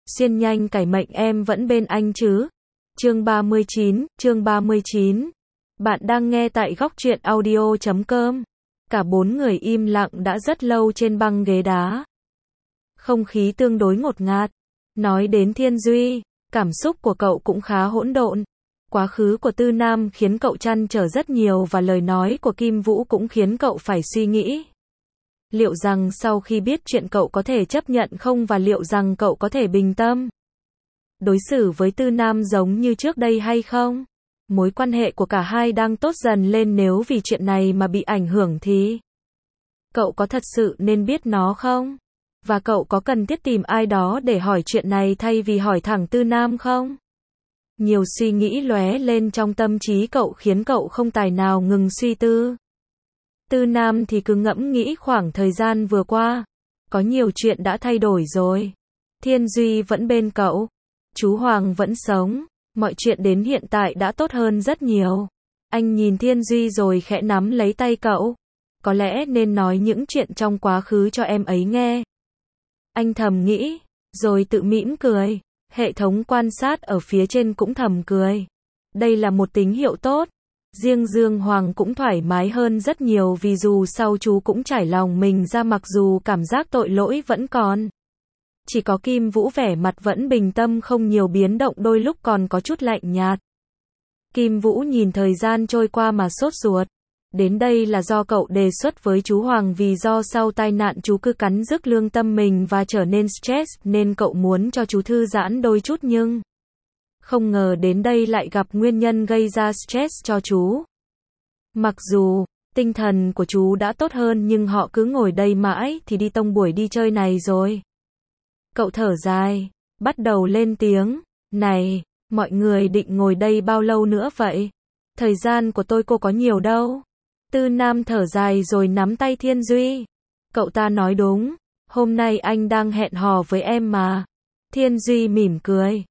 Xiên nhanh cải mệnh em vẫn bên anh chứ. Chương 39. Bạn đang nghe tại góc truyện audio.com. Cả bốn người im lặng đã rất lâu trên băng ghế đá. Không khí tương đối ngột ngạt. Nói đến Thiên Duy, cảm xúc của cậu cũng khá hỗn độn. Quá khứ của Tư Nam khiến cậu trăn trở rất nhiều và lời nói của Kim Vũ cũng khiến cậu phải suy nghĩ. Liệu rằng sau khi biết chuyện cậu có thể chấp nhận không và liệu rằng cậu có thể bình tâm đối xử với Tư Nam giống như trước đây hay không? Mối quan hệ của cả hai đang tốt dần lên, nếu vì chuyện này mà bị ảnh hưởng thì cậu có thật sự nên biết nó không? Và cậu có cần thiết tìm ai đó để hỏi chuyện này thay vì hỏi thẳng Tư Nam không? Nhiều suy nghĩ lóe lên trong tâm trí cậu khiến cậu không tài nào ngừng suy tư. Tư Nam thì cứ ngẫm nghĩ khoảng thời gian vừa qua. Có nhiều chuyện đã thay đổi rồi. Thiên Duy vẫn bên cậu. Chú Hoàng vẫn sống. Mọi chuyện đến hiện tại đã tốt hơn rất nhiều. Anh nhìn Thiên Duy rồi khẽ nắm lấy tay cậu. Có lẽ nên nói những chuyện trong quá khứ cho em ấy nghe. Anh thầm nghĩ, rồi tự mỉm cười. Hệ thống quan sát ở phía trên cũng thầm cười. Đây là một tín hiệu tốt. Riêng Dương Hoàng cũng thoải mái hơn rất nhiều vì dù sau chú cũng trải lòng mình ra, mặc dù cảm giác tội lỗi vẫn còn. Chỉ có Kim Vũ vẻ mặt vẫn bình tâm, không nhiều biến động, đôi lúc còn có chút lạnh nhạt. Kim Vũ nhìn thời gian trôi qua mà sốt ruột. Đến đây là do cậu đề xuất với chú Hoàng, vì do sau tai nạn chú cứ cắn rứt lương tâm mình và trở nên stress, nên cậu muốn cho chú thư giãn đôi chút, nhưng không ngờ đến đây lại gặp nguyên nhân gây ra stress cho chú. Mặc dù tinh thần của chú đã tốt hơn nhưng họ cứ ngồi đây mãi thì đi tông buổi đi chơi này rồi. Cậu thở dài, bắt đầu lên tiếng, này, mọi người định ngồi đây bao lâu nữa vậy? Thời gian của tôi cô có nhiều đâu. Tư Nam thở dài rồi nắm tay Thiên Duy. Cậu ta nói đúng, hôm nay anh đang hẹn hò với em mà. Thiên Duy mỉm cười,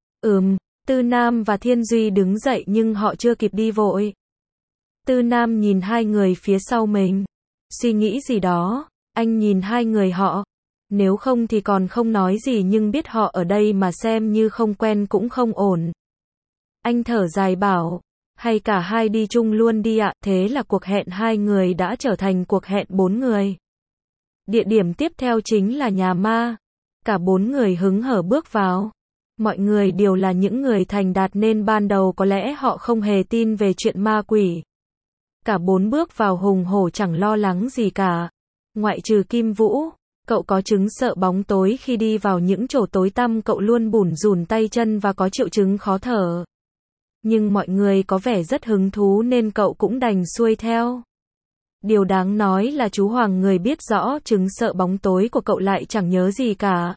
Tư Nam và Thiên Duy đứng dậy nhưng họ chưa kịp đi vội. Tư Nam nhìn hai người phía sau mình. Suy nghĩ gì đó, anh nhìn hai người họ. Nếu không thì còn không nói gì, nhưng biết họ ở đây mà xem như không quen cũng không ổn. Anh thở dài bảo, hay cả hai đi chung luôn đi ạ. Thế là cuộc hẹn hai người đã trở thành cuộc hẹn bốn người. Địa điểm tiếp theo chính là nhà ma. Cả bốn người hứng hở bước vào. Mọi người đều là những người thành đạt nên ban đầu có lẽ họ không hề tin về chuyện ma quỷ. Cả bốn bước vào hùng hổ chẳng lo lắng gì cả. Ngoại trừ Kim Vũ, cậu có chứng sợ bóng tối, khi đi vào những chỗ tối tăm cậu luôn bủn rủn tay chân và có triệu chứng khó thở. Nhưng mọi người có vẻ rất hứng thú nên cậu cũng đành xuôi theo. Điều đáng nói là chú Hoàng, người biết rõ chứng sợ bóng tối của cậu, lại chẳng nhớ gì cả.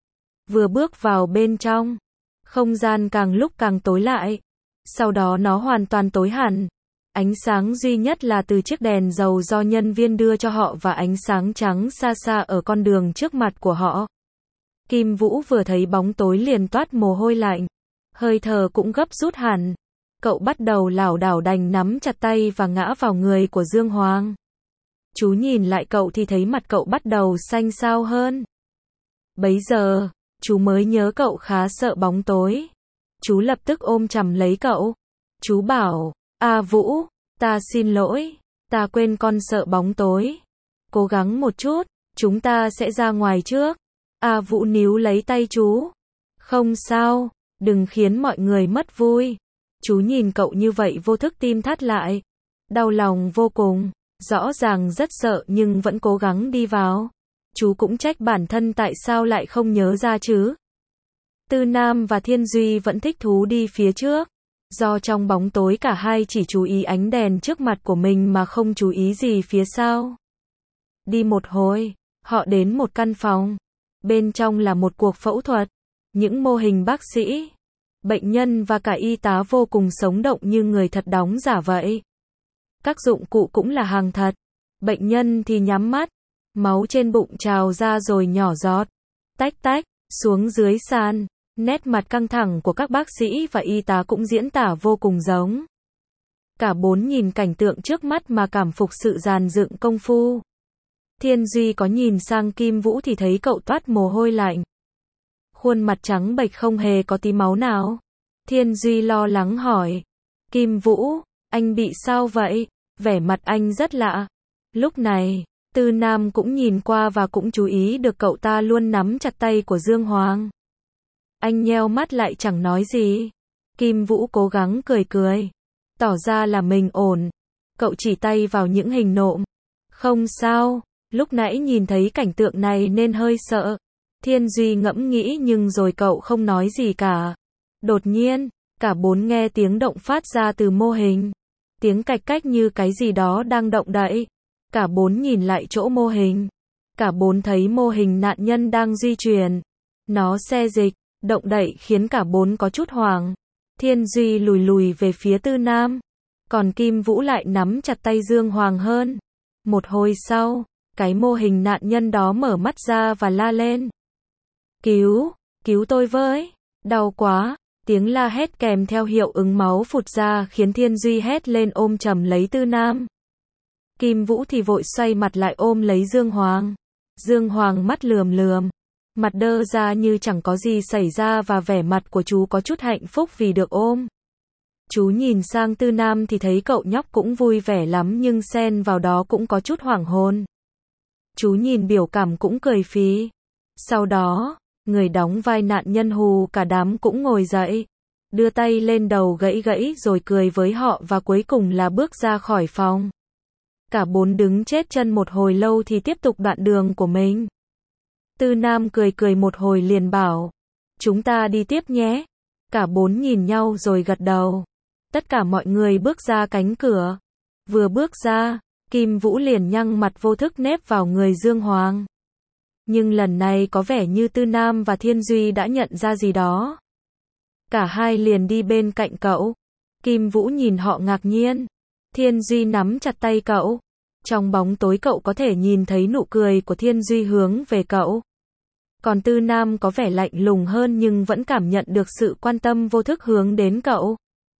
Vừa bước vào bên trong, không gian càng lúc càng tối lại. Sau đó nó hoàn toàn tối hẳn. Ánh sáng duy nhất là từ chiếc đèn dầu do nhân viên đưa cho họ và ánh sáng trắng xa xa ở con đường trước mặt của họ. Kim Vũ vừa thấy bóng tối liền toát mồ hôi lạnh. Hơi thở cũng gấp rút hẳn. Cậu bắt đầu lảo đảo đành nắm chặt tay và ngã vào người của Dương Hoàng. Chú nhìn lại cậu thì thấy mặt cậu bắt đầu xanh xao hơn. Bấy giờ, chú mới nhớ cậu khá sợ bóng tối. Chú lập tức ôm chầm lấy cậu. Chú bảo, Vũ, ta xin lỗi, ta quên con sợ bóng tối. Cố gắng một chút, chúng ta sẽ ra ngoài trước. Vũ níu lấy tay chú. Không sao, đừng khiến mọi người mất vui. Chú nhìn cậu như vậy vô thức tim thắt lại. Đau lòng vô cùng, rõ ràng rất sợ nhưng vẫn cố gắng đi vào. Chú cũng trách bản thân tại sao lại không nhớ ra chứ. Tư Nam và Thiên Duy vẫn thích thú đi phía trước. Do trong bóng tối cả hai chỉ chú ý ánh đèn trước mặt của mình mà không chú ý gì phía sau. Đi một hồi, họ đến một căn phòng. Bên trong là một cuộc phẫu thuật. Những mô hình bác sĩ, bệnh nhân và cả y tá vô cùng sống động như người thật đóng giả vậy. Các dụng cụ cũng là hàng thật. Bệnh nhân thì nhắm mắt. Máu trên bụng trào ra rồi nhỏ giọt. Tách tách, xuống dưới sàn. Nét mặt căng thẳng của các bác sĩ và y tá cũng diễn tả vô cùng giống. Cả bốn nhìn cảnh tượng trước mắt mà cảm phục sự dàn dựng công phu. Thiên Duy có nhìn sang Kim Vũ thì thấy cậu toát mồ hôi lạnh. khuôn mặt trắng bệch không hề có tí máu nào. Thiên Duy lo lắng hỏi. Kim Vũ, anh bị sao vậy? Vẻ mặt anh rất lạ. Lúc này, Tư Nam cũng nhìn qua và cũng chú ý được cậu ta luôn nắm chặt tay của Dương Hoàng. Anh nheo mắt lại chẳng nói gì. Kim Vũ cố gắng cười cười, tỏ ra là mình ổn. Cậu chỉ tay vào những hình nộm. Không sao, lúc nãy nhìn thấy cảnh tượng này nên hơi sợ. Thiên Duy ngẫm nghĩ nhưng rồi cậu không nói gì cả. Đột nhiên, cả bốn nghe tiếng động phát ra từ mô hình. Tiếng cạch cách như cái gì đó đang động đậy. Cả bốn nhìn lại chỗ mô hình. Cả bốn thấy mô hình nạn nhân đang di chuyển. Nó xê dịch, động đậy khiến cả bốn có chút hoảng. Thiên Duy lùi lùi về phía Tư Nam. Còn Kim Vũ lại nắm chặt tay Dương Hoàng hơn. Một hồi sau, cái mô hình nạn nhân đó mở mắt ra và la lên. Cứu tôi với. Đau quá. Tiếng la hét kèm theo hiệu ứng máu phụt ra khiến Thiên Duy hét lên ôm chầm lấy Tư Nam. Kim Vũ thì vội xoay mặt lại ôm lấy Dương Hoàng. Dương Hoàng mắt lườm lườm, mặt đơ ra như chẳng có gì xảy ra và vẻ mặt của chú có chút hạnh phúc vì được ôm. Chú nhìn sang Tư Nam thì thấy cậu nhóc cũng vui vẻ lắm nhưng xen vào đó cũng có chút hoảng hồn. Chú nhìn biểu cảm cũng cười phí. Sau đó, người đóng vai nạn nhân hù cả đám cũng ngồi dậy, đưa tay lên đầu gãy gãy rồi cười với họ và cuối cùng là bước ra khỏi phòng. Cả bốn đứng chết chân một hồi lâu thì tiếp tục đoạn đường của mình. Tư Nam cười cười một hồi liền bảo, chúng ta đi tiếp nhé. Cả bốn nhìn nhau rồi gật đầu. Tất cả mọi người bước ra cánh cửa. Vừa bước ra, Kim Vũ liền nhăn mặt vô thức nép vào người Dương Hoàng. Nhưng lần này có vẻ như Tư Nam và Thiên Duy đã nhận ra gì đó. Cả hai liền đi bên cạnh cậu. Kim Vũ nhìn họ ngạc nhiên. Thiên Duy nắm chặt tay cậu. Trong bóng tối cậu có thể nhìn thấy nụ cười của Thiên Duy hướng về cậu. Còn Tư Nam có vẻ lạnh lùng hơn nhưng vẫn cảm nhận được sự quan tâm vô thức hướng đến cậu.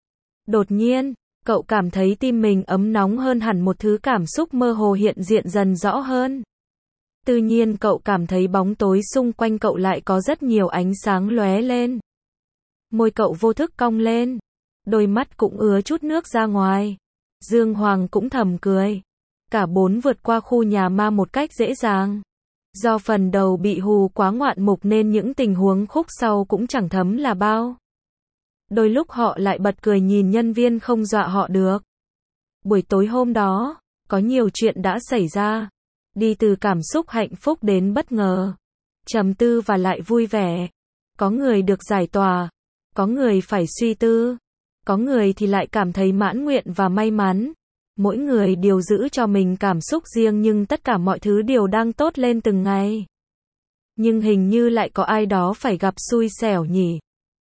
Đột nhiên, cậu cảm thấy tim mình ấm nóng hơn hẳn, một thứ cảm xúc mơ hồ hiện diện dần rõ hơn. Tự nhiên cậu cảm thấy bóng tối xung quanh cậu lại có rất nhiều ánh sáng lóe lên. Môi cậu vô thức cong lên. Đôi mắt cũng ứa chút nước ra ngoài. Dương Hoàng cũng thầm cười. Cả bốn vượt qua khu nhà ma một cách dễ dàng. Do phần đầu bị hù quá ngoạn mục nên những tình huống khúc sau cũng chẳng thấm là bao. Đôi lúc họ lại bật cười nhìn nhân viên không dọa họ được. Buổi tối hôm đó, có nhiều chuyện đã xảy ra. Đi từ cảm xúc hạnh phúc đến bất ngờ, trầm tư và lại vui vẻ. Có người được giải tỏa, có người phải suy tư, có người thì lại cảm thấy mãn nguyện và may mắn. Mỗi người đều giữ cho mình cảm xúc riêng nhưng tất cả mọi thứ đều đang tốt lên từng ngày. Nhưng hình như lại có ai đó phải gặp xui xẻo nhỉ.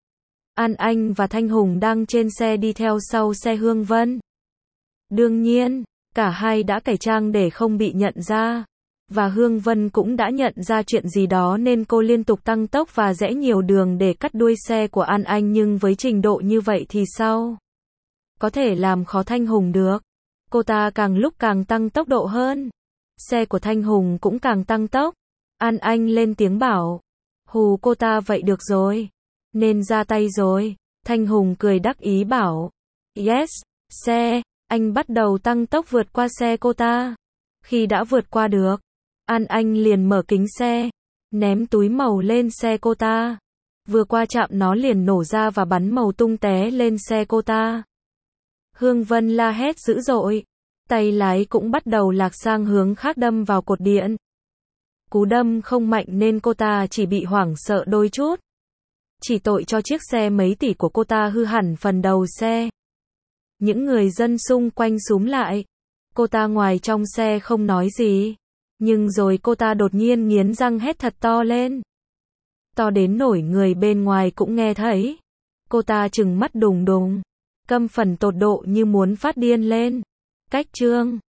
An Anh và Thanh Hùng đang trên xe đi theo sau xe Hương Vân. Đương nhiên, cả hai đã cải trang để không bị nhận ra. Và Hương Vân cũng đã nhận ra chuyện gì đó nên cô liên tục tăng tốc và rẽ nhiều đường để cắt đuôi xe của An Anh, nhưng với trình độ như vậy thì sao có thể làm khó Thanh Hùng được. Cô ta càng lúc càng tăng tốc độ hơn. Xe của Thanh Hùng cũng càng tăng tốc. An Anh lên tiếng bảo, hù cô ta vậy được rồi, nên ra tay rồi. Thanh Hùng cười đắc ý bảo, yes, xe. Anh bắt đầu tăng tốc vượt qua xe cô ta. Khi đã vượt qua được, An Anh liền mở kính xe, ném túi màu lên xe cô ta. Vừa qua chạm nó liền nổ ra và bắn màu tung té lên xe cô ta. Hương Vân la hét dữ dội. Tay lái cũng bắt đầu lạc sang hướng khác đâm vào cột điện. Cú đâm không mạnh nên cô ta chỉ bị hoảng sợ đôi chút. Chỉ tội cho chiếc xe mấy tỷ của cô ta hư hẳn phần đầu xe. Những người dân xung quanh xúm lại. Cô ta ngoài trong xe không nói gì. Nhưng rồi cô ta đột nhiên nghiến răng hét thật to lên. To đến nổi người bên ngoài cũng nghe thấy. Cô ta trừng mắt đùng đùng. Căm phẫn tột độ như muốn phát điên lên. Cách chương